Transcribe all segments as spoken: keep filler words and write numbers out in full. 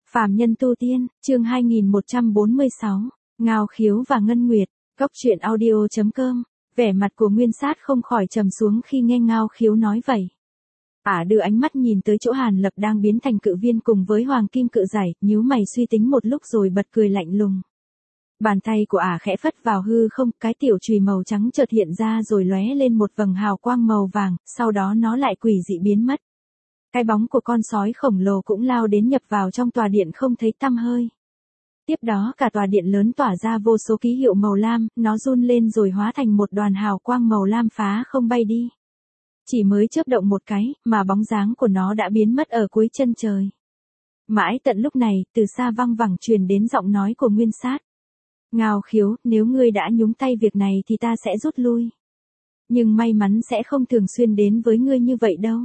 Phàm nhân tu tiên, chương hai nghìn một trăm bốn mươi sáu, Ngao Khiếu và Ngân Nguyệt, Cốc truyện audio chấm com. Vẻ mặt của Nguyên Sát không khỏi trầm xuống khi nghe Ngao Khiếu nói vậy. Ả đưa ánh mắt nhìn tới chỗ Hàn Lập đang biến thành cự viên cùng với Hoàng Kim Cự Giải, nhíu mày suy tính một lúc rồi bật cười lạnh lùng. Bàn tay của Ả khẽ phất vào hư không, cái tiểu chùy màu trắng chợt hiện ra rồi lóe lên một vầng hào quang màu vàng, sau đó nó lại quỷ dị biến mất. Cái bóng của con sói khổng lồ cũng lao đến nhập vào trong tòa điện không thấy tăm hơi. Tiếp đó cả tòa điện lớn tỏa ra vô số ký hiệu màu lam, nó run lên rồi hóa thành một đoàn hào quang màu lam phá không bay đi. Chỉ mới chớp động một cái, mà bóng dáng của nó đã biến mất ở cuối chân trời. Mãi tận lúc này, từ xa văng vẳng truyền đến giọng nói của Nguyên Sát. Ngao Khiếu, nếu ngươi đã nhúng tay việc này thì ta sẽ rút lui. Nhưng may mắn sẽ không thường xuyên đến với ngươi như vậy đâu.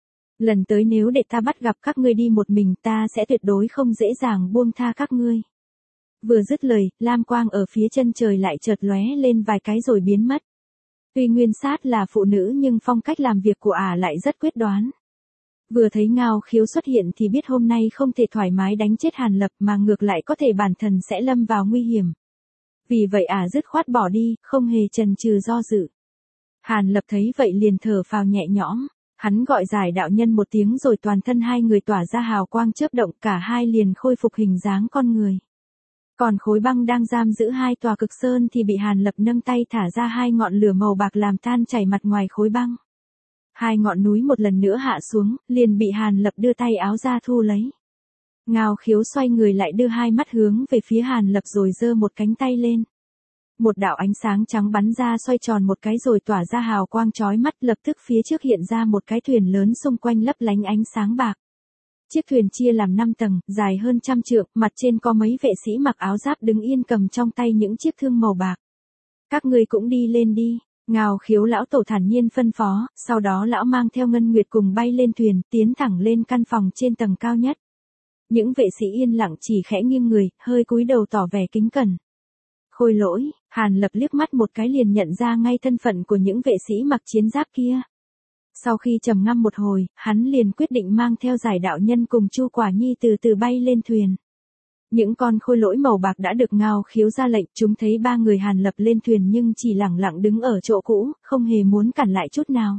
Lần tới nếu để ta bắt gặp các ngươi đi một mình ta sẽ tuyệt đối không dễ dàng buông tha các ngươi. Vừa dứt lời, lam quang ở phía chân trời lại chợt lóe lên vài cái rồi biến mất. Tuy Nguyên Sát là phụ nữ nhưng phong cách làm việc của Ả lại rất quyết đoán. Vừa thấy Ngao Khiếu xuất hiện thì biết hôm nay không thể thoải mái đánh chết Hàn Lập mà ngược lại có thể bản thân sẽ lâm vào nguy hiểm. Vì vậy Ả dứt khoát bỏ đi, không hề chần chừ do dự. Hàn Lập thấy vậy liền thở phào nhẹ nhõm. Hắn gọi Giải đạo nhân một tiếng rồi toàn thân hai người tỏa ra hào quang chớp động, cả hai liền khôi phục hình dáng con người. Còn khối băng đang giam giữ hai tòa cực sơn thì bị Hàn Lập nâng tay thả ra hai ngọn lửa màu bạc làm tan chảy mặt ngoài khối băng. Hai ngọn núi một lần nữa hạ xuống, liền bị Hàn Lập đưa tay áo ra thu lấy. Ngao Khiếu xoay người lại đưa hai mắt hướng về phía Hàn Lập rồi giơ một cánh tay lên. Một đạo ánh sáng trắng bắn ra xoay tròn một cái rồi tỏa ra hào quang chói mắt, lập tức phía trước hiện ra một cái thuyền lớn xung quanh lấp lánh ánh sáng bạc. Chiếc thuyền chia làm năm tầng, dài hơn trăm trượng, mặt trên có mấy vệ sĩ mặc áo giáp đứng yên cầm trong tay những chiếc thương màu bạc. Các ngươi cũng đi lên đi, Ngao Khiếu lão tổ thản nhiên phân phó, sau đó lão mang theo Ngân Nguyệt cùng bay lên thuyền, tiến thẳng lên căn phòng trên tầng cao nhất. Những vệ sĩ yên lặng chỉ khẽ nghiêng người, hơi cúi đầu tỏ vẻ kính cẩn. Khôi Lỗi, Hàn Lập liếc mắt một cái liền nhận ra ngay thân phận của những vệ sĩ mặc chiến giáp kia. Sau khi trầm ngâm một hồi, hắn liền quyết định mang theo Giải đạo nhân cùng Chu Quả Nhi từ từ bay lên thuyền. Những con khôi lỗi màu bạc đã được Ngao Khiếu ra lệnh, chúng thấy ba người Hàn Lập lên thuyền nhưng chỉ lẳng lặng đứng ở chỗ cũ, không hề muốn cản lại chút nào.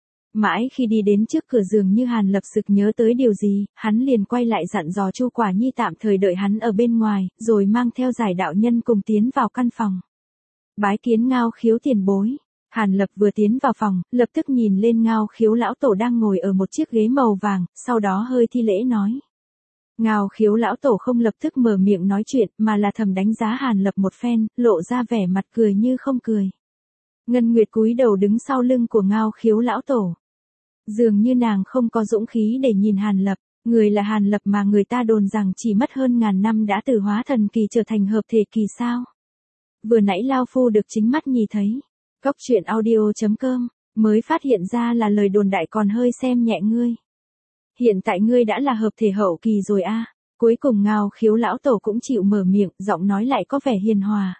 Mãi khi đi đến trước cửa giường như Hàn Lập sực nhớ tới điều gì, hắn liền quay lại dặn dò Chu Quả Nhi tạm thời đợi hắn ở bên ngoài, rồi mang theo Giải đạo nhân cùng tiến vào căn phòng. Bái kiến Ngao Khiếu tiền bối. Hàn Lập vừa tiến vào phòng, lập tức nhìn lên Ngao Khiếu lão tổ đang ngồi ở một chiếc ghế màu vàng, sau đó hơi thi lễ nói. Ngao Khiếu lão tổ không lập tức mở miệng nói chuyện, mà là thầm đánh giá Hàn Lập một phen, lộ ra vẻ mặt cười như không cười. Ngân Nguyệt cúi đầu đứng sau lưng của Ngao Khiếu lão tổ. Dường như nàng không có dũng khí để nhìn Hàn Lập, người là Hàn Lập mà người ta đồn rằng chỉ mất hơn ngàn năm đã từ hóa thần kỳ trở thành hợp thể kỳ sao. Vừa nãy Lao Phu được chính mắt nhìn thấy. Cốc truyện audio chấm com, mới phát hiện ra là lời đồn đại còn hơi xem nhẹ ngươi. Hiện tại ngươi đã là hợp thể hậu kỳ rồi a. À. Cuối cùng Ngao Khiếu lão tổ cũng chịu mở miệng, giọng nói lại có vẻ hiền hòa.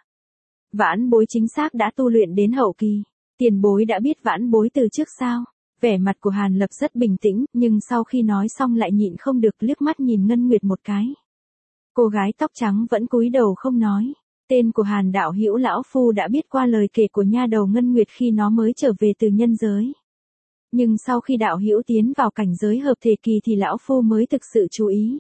Vãn bối chính xác đã tu luyện đến hậu kỳ. Tiền bối đã biết vãn bối từ trước sao? Vẻ mặt của Hàn Lập rất bình tĩnh, nhưng sau khi nói xong lại nhịn không được liếc mắt nhìn Ngân Nguyệt một cái. Cô gái tóc trắng vẫn cúi đầu không nói. Tên của Hàn đạo hữu lão phu đã biết qua lời kể của nha đầu Ngân Nguyệt khi nó mới trở về từ nhân giới. Nhưng sau khi đạo hữu tiến vào cảnh giới hợp thể kỳ thì lão phu mới thực sự chú ý.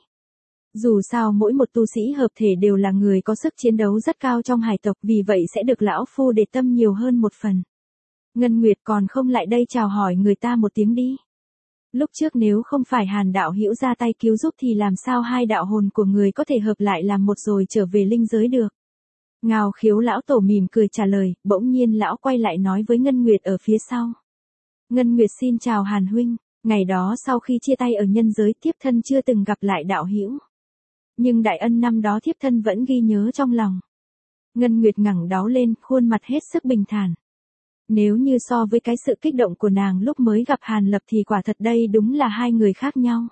Dù sao mỗi một tu sĩ hợp thể đều là người có sức chiến đấu rất cao trong hải tộc, vì vậy sẽ được lão phu để tâm nhiều hơn một phần. Ngân Nguyệt còn không lại đây chào hỏi người ta một tiếng đi. Lúc trước nếu không phải Hàn đạo hữu ra tay cứu giúp thì làm sao hai đạo hồn của người có thể hợp lại làm một rồi trở về linh giới được. Ngao Khiếu lão tổ mỉm cười trả lời, bỗng nhiên lão quay lại nói với Ngân Nguyệt ở phía sau. Ngân Nguyệt xin chào Hàn huynh, ngày đó sau khi chia tay ở nhân giới thiếp thân chưa từng gặp lại đạo hữu. Nhưng đại ân năm đó thiếp thân vẫn ghi nhớ trong lòng. Ngân Nguyệt ngẩng đáo lên, khuôn mặt hết sức bình thản. Nếu như so với cái sự kích động của nàng lúc mới gặp Hàn Lập thì quả thật đây đúng là hai người khác nhau.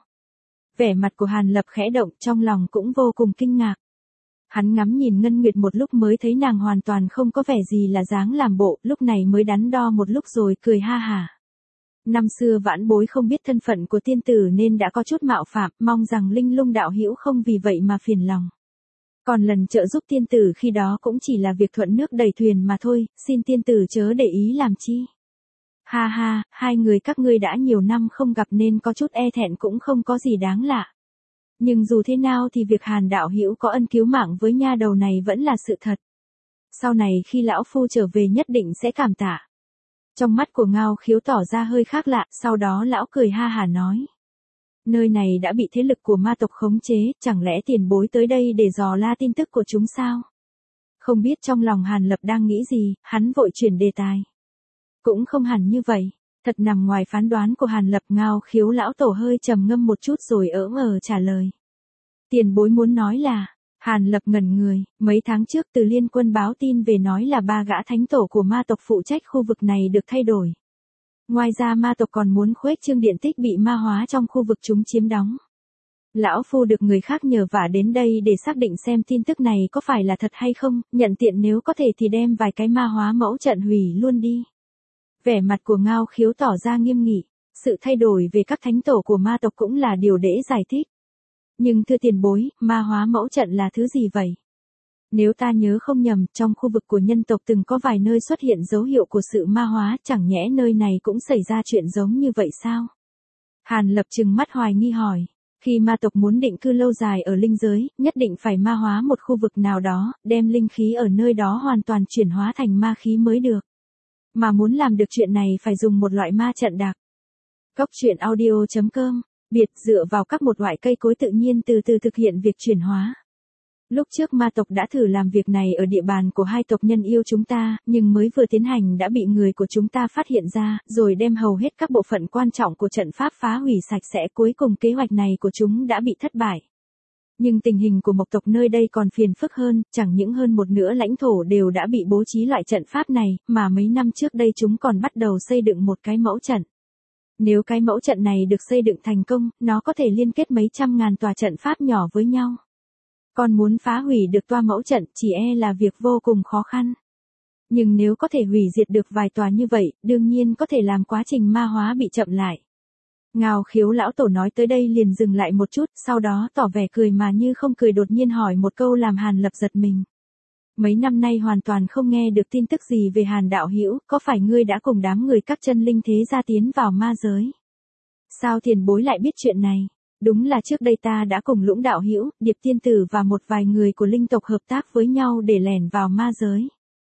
Vẻ mặt của Hàn Lập khẽ động, trong lòng cũng vô cùng kinh ngạc. Hắn ngắm nhìn Ngân Nguyệt một lúc mới thấy nàng hoàn toàn không có vẻ gì là dáng làm bộ, lúc này mới đắn đo một lúc rồi cười ha hả. Năm xưa vãn bối không biết thân phận của tiên tử nên đã có chút mạo phạm, mong rằng Linh Lung đạo hữu không vì vậy mà phiền lòng. Còn lần trợ giúp tiên tử khi đó cũng chỉ là việc thuận nước đẩy thuyền mà thôi, xin tiên tử chớ để ý làm chi. Ha ha, hai người các ngươi đã nhiều năm không gặp nên có chút e thẹn cũng không có gì đáng lạ. Nhưng dù thế nào thì việc Hàn đạo hữu có ân cứu mạng với nha đầu này vẫn là sự thật. Sau này khi lão phu trở về nhất định sẽ cảm tạ. Trong mắt của Ngao Khiếu tỏ ra hơi khác lạ, sau đó lão cười ha hà nói. Nơi này đã bị thế lực của ma tộc khống chế, chẳng lẽ tiền bối tới đây để dò la tin tức của chúng sao? Không biết trong lòng Hàn Lập đang nghĩ gì, hắn vội chuyển đề tài. Cũng không hẳn như vậy, thật nằm ngoài phán đoán của Hàn Lập. Ngao Khiếu lão tổ hơi trầm ngâm một chút rồi ỡ ngờ trả lời. Tiền bối muốn nói là, Hàn Lập ngẩn người, mấy tháng trước Từ Liên Quân báo tin về nói là ba gã thánh tổ của ma tộc phụ trách khu vực này được thay đổi. Ngoài ra ma tộc còn muốn khuếch trương điện tích bị ma hóa trong khu vực chúng chiếm đóng. Lão phu được người khác nhờ vả đến đây để xác định xem tin tức này có phải là thật hay không, nhận tiện nếu có thể thì đem vài cái ma hóa mẫu trận hủy luôn đi. Vẻ mặt của Ngao Khiếu tỏ ra nghiêm nghị, sự thay đổi về các thánh tổ của ma tộc cũng là điều để giải thích. Nhưng thưa tiền bối, ma hóa mẫu trận là thứ gì vậy? Nếu ta nhớ không nhầm, trong khu vực của nhân tộc từng có vài nơi xuất hiện dấu hiệu của sự ma hóa, chẳng nhẽ nơi này cũng xảy ra chuyện giống như vậy sao? Hàn Lập trừng mắt hoài nghi hỏi, khi ma tộc muốn định cư lâu dài ở linh giới, nhất định phải ma hóa một khu vực nào đó, đem linh khí ở nơi đó hoàn toàn chuyển hóa thành ma khí mới được. Mà muốn làm được chuyện này phải dùng một loại ma trận đặc. Cốc truyện audio chấm com, biệt dựa vào các một loại cây cối tự nhiên từ từ thực hiện việc chuyển hóa. Lúc trước ma tộc đã thử làm việc này ở địa bàn của hai tộc nhân yêu chúng ta, nhưng mới vừa tiến hành đã bị người của chúng ta phát hiện ra, rồi đem hầu hết các bộ phận quan trọng của trận pháp phá hủy sạch sẽ. Cuối cùng kế hoạch này của chúng đã bị thất bại. Nhưng tình hình của mộc tộc nơi đây còn phiền phức hơn, chẳng những hơn một nửa lãnh thổ đều đã bị bố trí loại trận pháp này, mà mấy năm trước đây chúng còn bắt đầu xây dựng một cái mẫu trận. Nếu cái mẫu trận này được xây dựng thành công, nó có thể liên kết mấy trăm ngàn tòa trận pháp nhỏ với nhau. Còn muốn phá hủy được toa mẫu trận chỉ e là việc vô cùng khó khăn. Nhưng nếu có thể hủy diệt được vài tòa như vậy, đương nhiên có thể làm quá trình ma hóa bị chậm lại. Ngao Khiếu lão tổ nói tới đây liền dừng lại một chút, sau đó tỏ vẻ cười mà như không cười, đột nhiên hỏi một câu làm Hàn Lập giật mình. Mấy năm nay hoàn toàn không nghe được tin tức gì về Hàn đạo hữu, có phải ngươi đã cùng đám người các chân linh thế gia tiến vào ma giới? Sao tiền bối lại biết chuyện này? Đúng là trước đây ta đã cùng Lũng đạo hữu, Điệp tiên tử và một vài người của linh tộc hợp tác với nhau để lẻn vào ma giới.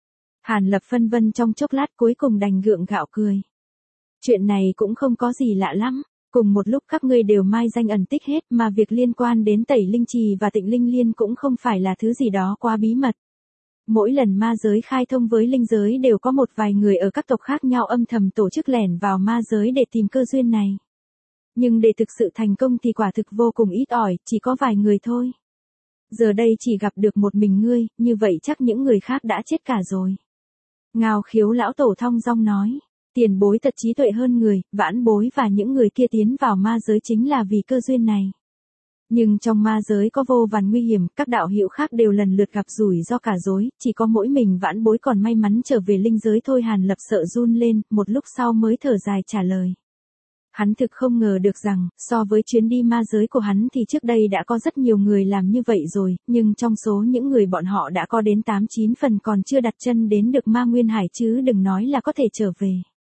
Hàn Lập phân vân trong chốc lát cuối cùng đành gượng gạo cười. Chuyện này cũng không có gì lạ lắm, cùng một lúc các ngươi đều mai danh ẩn tích hết, mà việc liên quan đến Tẩy Linh Trì và Tịnh Linh Liên cũng không phải là thứ gì đó quá bí mật. Mỗi lần ma giới khai thông với linh giới đều có một vài người ở các tộc khác nhau âm thầm tổ chức lẻn vào ma giới để tìm cơ duyên này. Nhưng để thực sự thành công thì quả thực vô cùng ít ỏi, chỉ có vài người thôi. Giờ đây chỉ gặp được một mình ngươi, như vậy chắc những người khác đã chết cả rồi. Ngao Khiếu lão tổ thong dong nói, tiền bối thật trí tuệ hơn người, vãn bối và những người kia tiến vào ma giới chính là vì cơ duyên này. Nhưng trong ma giới có vô vàn nguy hiểm, các đạo hữu khác đều lần lượt gặp rủi ro cả rối, chỉ có mỗi mình vãn bối còn may mắn trở về linh giới thôi. Hàn Lập sợ run lên, một lúc sau mới thở dài trả lời. Hắn thực không ngờ được rằng, so với chuyến đi ma giới của hắn thì trước đây đã có rất nhiều người làm như vậy rồi, nhưng trong số những người bọn họ đã có đến tám chín phần còn chưa đặt chân đến được ma nguyên hải chứ đừng nói là có thể trở về.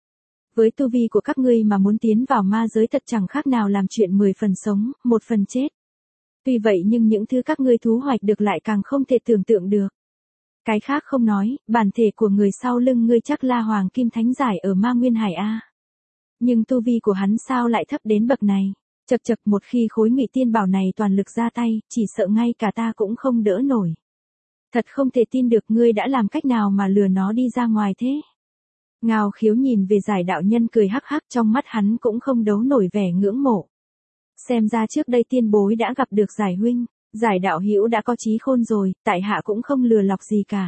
Với tu vi của các ngươi mà muốn tiến vào ma giới thật chẳng khác nào làm chuyện mười phần sống, một phần chết. Tuy vậy nhưng những thứ các ngươi thu hoạch được lại càng không thể tưởng tượng được. Cái khác không nói, bản thể của người sau lưng ngươi chắc là Hoàng Kim Thánh Giải ở ma nguyên hải a. Nhưng tu vi của hắn sao lại thấp đến bậc này? Chậc chậc, một khi khối ngụy tiên bảo này toàn lực ra tay, chỉ sợ ngay cả ta cũng không đỡ nổi. Thật không thể tin được, ngươi đã làm cách nào mà lừa nó đi ra ngoài thế? Ngao Khiếu nhìn về Giải đạo nhân cười hắc hắc, trong mắt hắn cũng không đấu nổi vẻ ngưỡng mộ. Xem ra trước đây tiên bối đã gặp được Giải huynh, Giải đạo hữu đã có trí khôn rồi, tại hạ cũng không lừa lọc gì cả.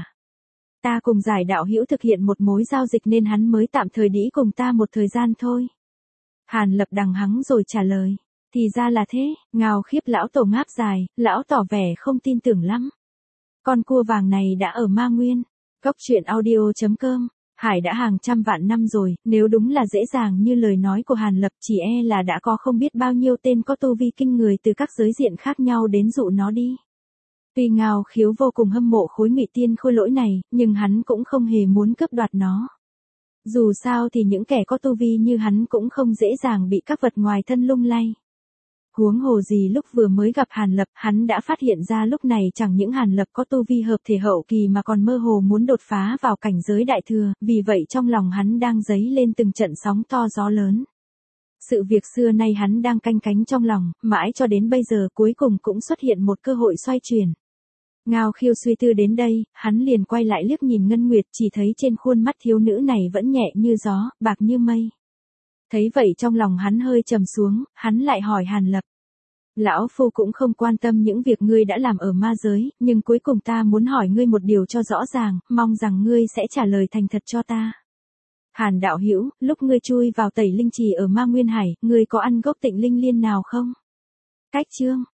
Ta cùng Giải đạo hữu thực hiện một mối giao dịch nên hắn mới tạm thời đĩ cùng ta một thời gian thôi. Hàn Lập đằng hắng rồi trả lời. Thì ra là thế. Ngao Khiếp lão tổ ngáp dài, lão tỏ vẻ không tin tưởng lắm. Con cua vàng này đã ở ma nguyên. Cốc truyện audio chấm com Hải đã hàng trăm vạn năm rồi, nếu đúng là dễ dàng như lời nói của Hàn Lập chỉ e là đã có không biết bao nhiêu tên có tu vi kinh người từ các giới diện khác nhau đến dụ nó đi. Tuy Ngao Khiếu vô cùng hâm mộ khối Ngụy Tiên Khôi Lỗi này, nhưng hắn cũng không hề muốn cướp đoạt nó. Dù sao thì những kẻ có tu vi như hắn cũng không dễ dàng bị các vật ngoài thân lung lay. Huống hồ gì lúc vừa mới gặp Hàn Lập, hắn đã phát hiện ra lúc này chẳng những Hàn Lập có tu vi hợp thể hậu kỳ mà còn mơ hồ muốn đột phá vào cảnh giới đại thừa, vì vậy trong lòng hắn đang dấy lên từng trận sóng to gió lớn. Sự việc xưa nay hắn đang canh cánh trong lòng, mãi cho đến bây giờ cuối cùng cũng xuất hiện một cơ hội xoay chuyển. Ngao Khiếu suy tư đến đây, hắn liền quay lại liếc nhìn Ngân Nguyệt, chỉ thấy trên khuôn mắt thiếu nữ này vẫn nhẹ như gió, bạc như mây. Thấy vậy trong lòng hắn hơi trầm xuống, hắn lại hỏi Hàn Lập. Lão Phu cũng không quan tâm những việc ngươi đã làm ở ma giới, nhưng cuối cùng ta muốn hỏi ngươi một điều cho rõ ràng, mong rằng ngươi sẽ trả lời thành thật cho ta. Hàn đạo hữu, lúc ngươi chui vào Tẩy Linh Trì ở Ma Nguyên Hải, ngươi có ăn gốc Tịnh Linh Liên nào không? Cách chương